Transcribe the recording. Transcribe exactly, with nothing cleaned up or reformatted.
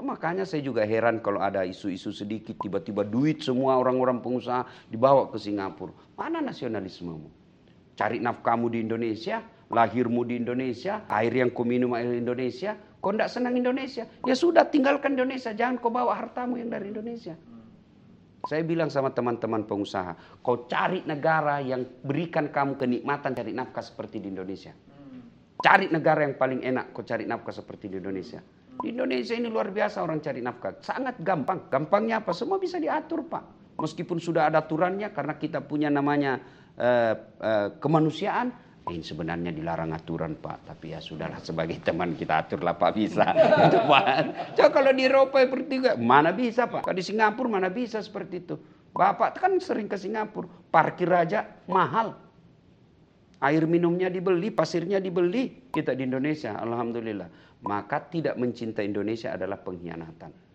makanya saya juga heran kalau ada isu-isu sedikit, tiba-tiba duit semua orang-orang pengusaha dibawa ke Singapura. Mana nasionalismemu? Cari nafkahmu di Indonesia, lahirmu di Indonesia, air yang kau minum air Indonesia, kau tidak senang Indonesia, ya sudah tinggalkan Indonesia, jangan kau bawa hartamu yang dari Indonesia. Saya bilang sama teman-teman pengusaha, kau cari negara yang berikan kamu kenikmatan cari nafkah seperti di Indonesia. Cari negara yang paling enak, kau cari nafkah seperti di Indonesia. Di Indonesia ini luar biasa orang cari nafkah. Sangat gampang. Gampangnya apa? Semua bisa diatur, Pak. Meskipun sudah ada aturannya, karena kita punya namanya uh, uh, kemanusiaan. Ini sebenarnya dilarang aturan, Pak. Tapi ya sudahlah, sebagai teman kita aturlah, Pak, bisa. Itu, Pak. Coba kalau di Eropa seperti itu, mana bisa, Pak? Kalau di Singapura mana bisa seperti itu. Bapak kan sering ke Singapura. Parkir aja mahal. Air minumnya dibeli, pasirnya dibeli. Kita di Indonesia, alhamdulillah. Maka tidak mencintai Indonesia adalah pengkhianatan.